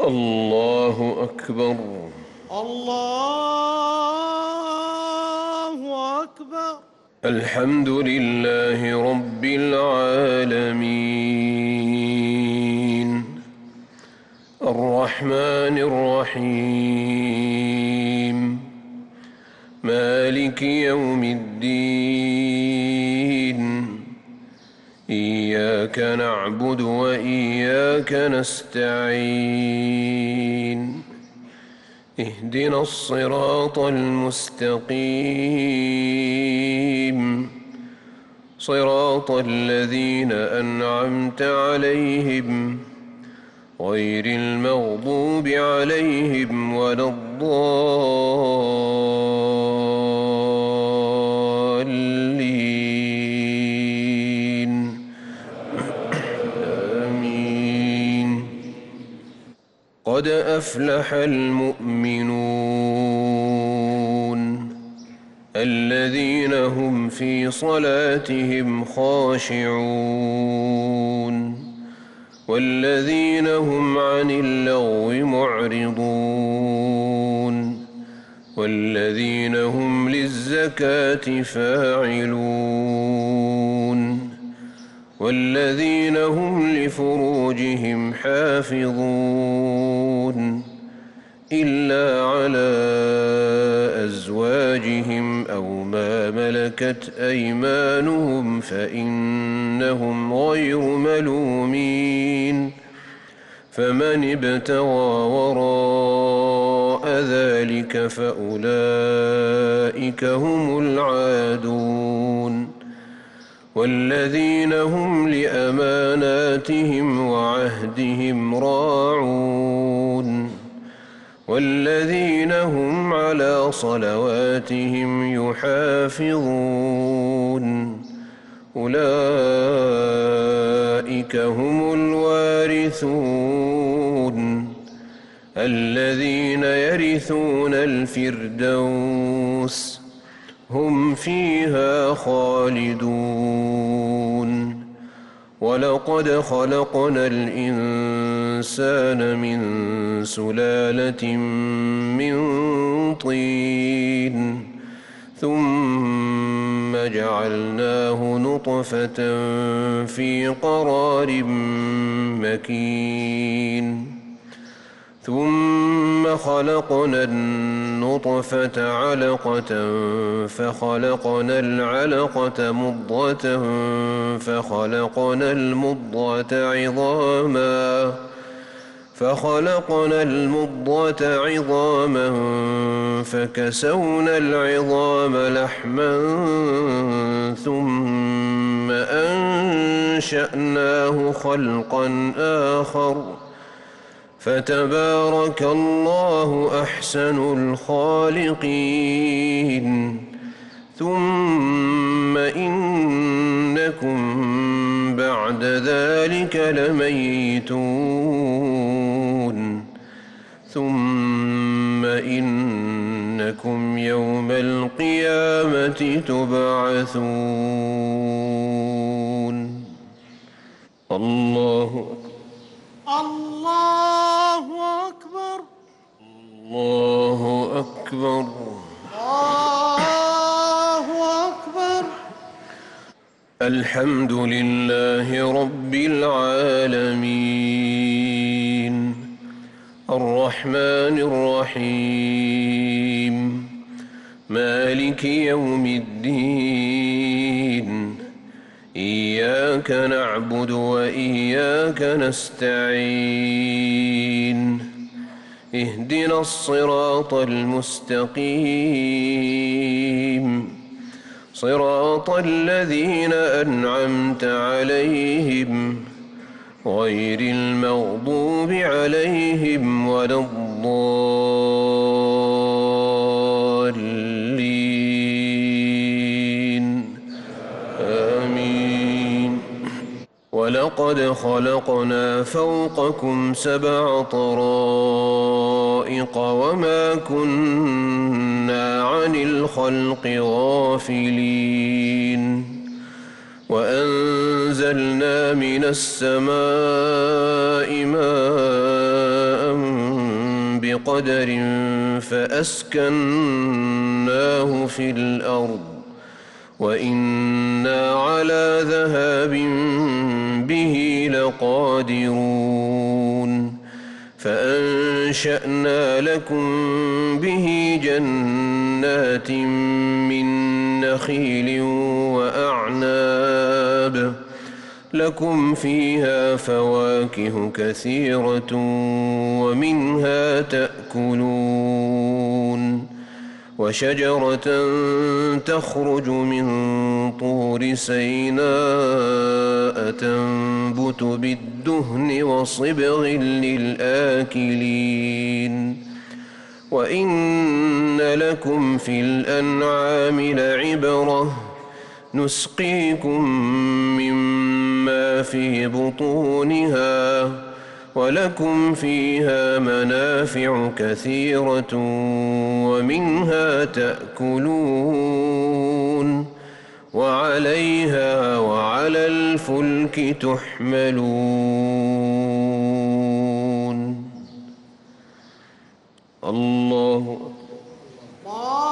الله أكبر. الله أكبر. الحمد لله رب العالمين الرحمن الرحيم مالك يوم الدين إياك نعبد وإياك نستعين اهدنا الصراط المستقيم صراط الذين أنعمت عليهم غير المغضوب عليهم ولا الضالين آمين. قد أفلح المؤمنون الذين هم في صلاتهم خاشعون والذين هم عن اللغو معرضون والذين هم للزكاة فاعلون والذين هم لفروجهم حافظون إلا على أزواجهم أو ما ملكت أيمانهم فإنهم غير ملومين فمن ابتغى وراء ذلك فأولئك هم العادون والذين هم لأماناتهم وعهدهم راعون والذين هم على صلواتهم يحافظون أولئك هم الوارثون الذين يرثون الفردوس هم فيها خالدون ولقد خلقنا الإنسان من سلالة من طين ثم جعلناه نطفة في قرار مكين ثم خلقنا النطفة علقة فخلقنا العلقة مضغة فخلقنا المضغة عظاما فكسونا العظام لحما ثم أنشأناه خلقا آخر فتبارك الله أحسن الخالقين ثم إنكم بعد ذلك لميتون ثم إنكم يوم القيامة تبعثون. الله أكبر. الله أكبر. الله أكبر. الحمد لله رب العالمين الرحمن الرحيم مالك يوم الدين إياك نعبد وإياك نستعين اهدنا الصراط المستقيم صراط الذين أنعمت عليهم غير المغضوب عليهم ولا الضالين آمين. ولقد خلقنا فوقكم 7 طرائق وما كنا عن الخلق غافلين وأنزلنا من السماء ماء بقدر فأسكناه في الأرض وإنا على ذهاب به لقادرون فأنشأنا لكم به جنات من نخيل وأعناب لكم فيها فواكه كثيرة ومنها تأكلون وشجرة تخرج من طور سيناء تنبت بالدهن وصبغ للآكلين وإن لكم في الأنعام لعبرة نسقيكم مما في بطونها ولكم فيها منافع كثيرة ومنها تأكلون وعليها وعلى الفلك تحملون الله الله